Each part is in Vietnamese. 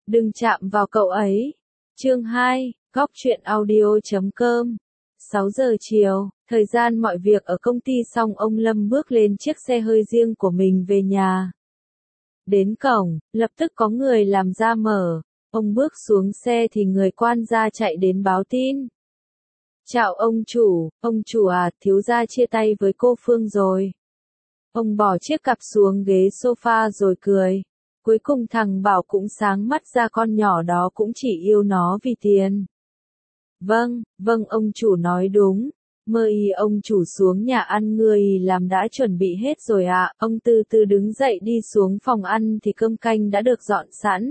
Đừng chạm vào cậu ấy. Chương 2, Góc truyện audio.com. 6 giờ chiều, thời gian mọi việc ở công ty xong ông Lâm bước lên chiếc xe hơi riêng của mình về nhà. Đến cổng, lập tức có người làm ra mở. Ông bước xuống xe thì người quan gia chạy đến báo tin. Chào ông chủ à, thiếu gia chia tay với cô Phương rồi. Ông bỏ chiếc cặp xuống ghế sofa rồi cười. Cuối cùng thằng Bảo cũng sáng mắt ra, con nhỏ đó cũng chỉ yêu nó vì tiền. Vâng, ông chủ nói đúng. Mời ông chủ xuống nhà ăn, người làm đã chuẩn bị hết rồi ạ. Ông từ từ đứng dậy đi xuống phòng ăn thì cơm canh đã được dọn sẵn.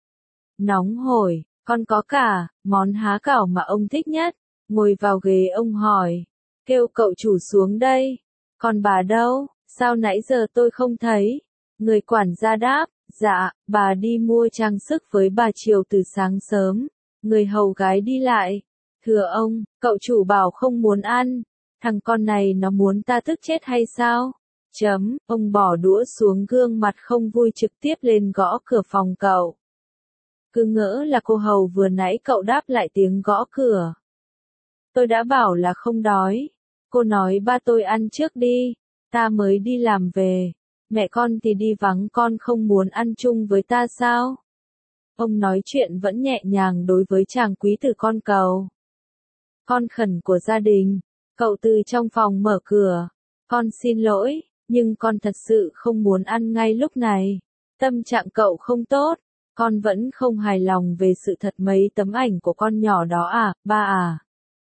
Nóng hổi, còn có cả món há cảo mà ông thích nhất. Ngồi vào ghế ông hỏi. Kêu cậu chủ xuống đây. Còn bà đâu, sao nãy giờ tôi không thấy? Người quản gia đáp. Dạ, bà đi mua trang sức với bà Triều từ sáng sớm. Người hầu gái đi lại. Thưa ông, cậu chủ bảo không muốn ăn. Thằng con này nó muốn ta tức chết hay sao? Ông bỏ đũa xuống, gương mặt không vui trực tiếp lên gõ cửa phòng cậu. Cứ ngỡ là cô hầu vừa nãy cậu đáp lại tiếng gõ cửa. Tôi đã bảo là không đói. Cô nói ba tôi ăn trước đi. Ta mới đi làm về. Mẹ con thì đi vắng, con không muốn ăn chung với ta sao? Ông nói chuyện vẫn nhẹ nhàng đối với chàng quý tử con càu. Con khẩn của gia đình. Cậu từ trong phòng mở cửa. Con xin lỗi, nhưng con thật sự không muốn ăn ngay lúc này. Tâm trạng cậu không tốt. Con vẫn không hài lòng về sự thật mấy tấm ảnh của con nhỏ đó à, ba à.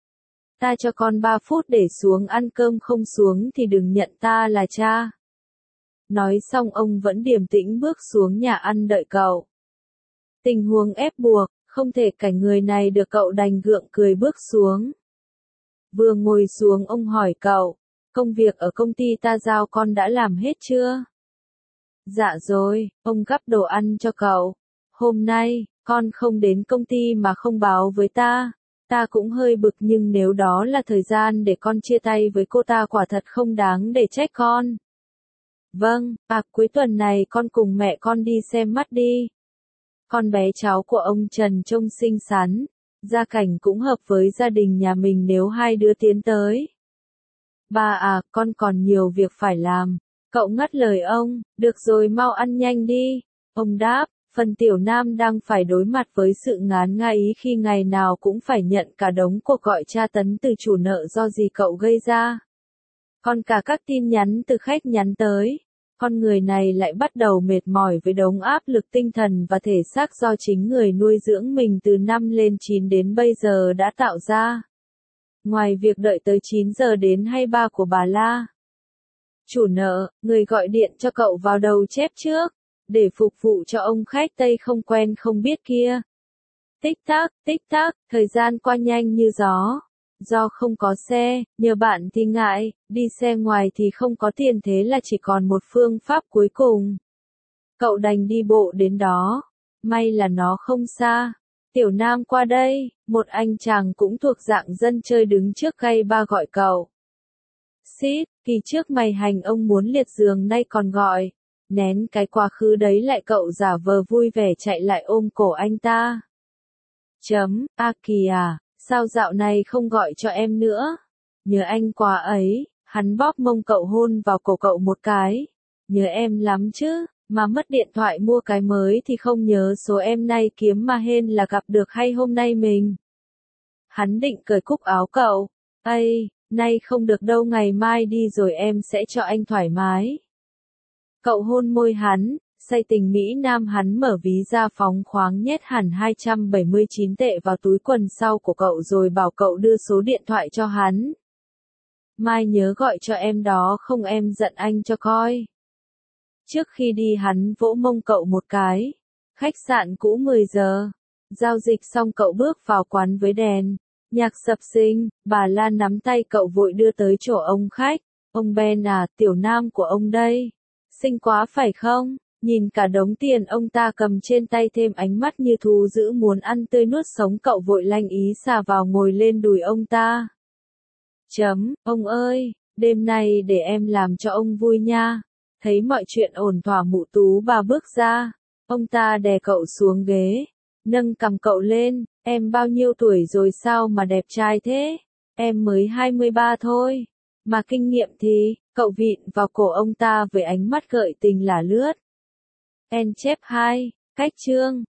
Ta cho con 3 phút để xuống ăn cơm, không xuống thì đừng nhận ta là cha. Nói xong ông vẫn điềm tĩnh bước xuống nhà ăn đợi cậu. Tình huống ép buộc, không thể cảnh người này được, cậu đành gượng cười bước xuống. Vừa ngồi xuống ông hỏi cậu, công việc ở công ty ta giao con đã làm hết chưa? Dạ rồi, ông gắp đồ ăn cho cậu. Hôm nay, con không đến công ty mà không báo với ta. Ta cũng hơi bực, nhưng nếu đó là thời gian để con chia tay với cô ta, quả thật không đáng để trách con. Vâng, cuối tuần này con cùng mẹ con đi xem mắt đi. Con bé cháu của ông Trần trông xinh xắn, gia cảnh cũng hợp với gia đình nhà mình, nếu hai đứa tiến tới. Ba à, con còn nhiều việc phải làm. Cậu ngắt lời ông, được rồi mau ăn nhanh đi. Ông đáp, phần tiểu nam đang phải đối mặt với sự ngán ngái khi ngày nào cũng phải nhận cả đống cuộc gọi tra tấn từ chủ nợ do gì cậu gây ra. Còn cả các tin nhắn từ khách nhắn tới. Con người này lại bắt đầu mệt mỏi với đống áp lực tinh thần và thể xác do chính người nuôi dưỡng mình từ năm lên 9 đến bây giờ đã tạo ra. Ngoài việc đợi tới 9 giờ đến hay ba của bà La. Chủ nợ, người gọi điện cho cậu vào đầu chép trước, để phục vụ cho ông khách Tây không quen không biết kia. Tích tắc, thời gian qua nhanh như gió. Do không có xe, nhờ bạn thì ngại, đi xe ngoài thì không có tiền, thế là chỉ còn một phương pháp cuối cùng. Cậu đành đi bộ đến đó. May là nó không xa. Tiểu Nam qua đây, một anh chàng cũng thuộc dạng dân chơi đứng trước gay ba gọi cậu. Xít, kỳ trước mày hành ông muốn liệt giường, nay còn gọi. Nén cái quá khứ đấy lại, cậu giả vờ vui vẻ chạy lại ôm cổ anh ta. Kìa. Sao dạo này không gọi cho em nữa? Nhớ anh quá ấy. Hắn bóp mông cậu, hôn vào cổ cậu một cái. Nhớ em lắm chứ, mà mất điện thoại mua cái mới thì không nhớ số em, nay kiếm mà hên là gặp được, hay hôm nay mình. Hắn định cởi cúc áo cậu. Nay không được đâu, ngày mai đi rồi em sẽ cho anh thoải mái. Cậu hôn môi hắn. Say tình Mỹ Nam, hắn mở ví ra phóng khoáng nhét hẳn 279 tệ vào túi quần sau của cậu rồi bảo cậu đưa số điện thoại cho hắn. Mai nhớ gọi cho em đó, không em giận anh cho coi. Trước khi đi hắn vỗ mông cậu một cái. Khách sạn cũ 10 giờ. Giao dịch xong cậu bước vào quán với đèn. Nhạc sập sình, bà Lan nắm tay cậu vội đưa tới chỗ ông khách. Ông Ben à, tiểu nam của ông đây. Xinh quá phải không? Nhìn cả đống tiền ông ta cầm trên tay, thêm ánh mắt như thú dữ muốn ăn tươi nuốt sống, cậu vội lanh ý xà vào ngồi lên đùi ông ta. Ông ơi, đêm nay để em làm cho ông vui nha. Thấy mọi chuyện ổn thỏa, mụ tú bà bước ra. Ông ta đè cậu xuống ghế. nâng cằm cậu lên, em bao nhiêu tuổi rồi sao mà đẹp trai thế? Em mới 23 thôi. Mà kinh nghiệm thì, cậu vịn vào cổ ông ta với ánh mắt gợi tình lả lướt. En chép 2, cách chương.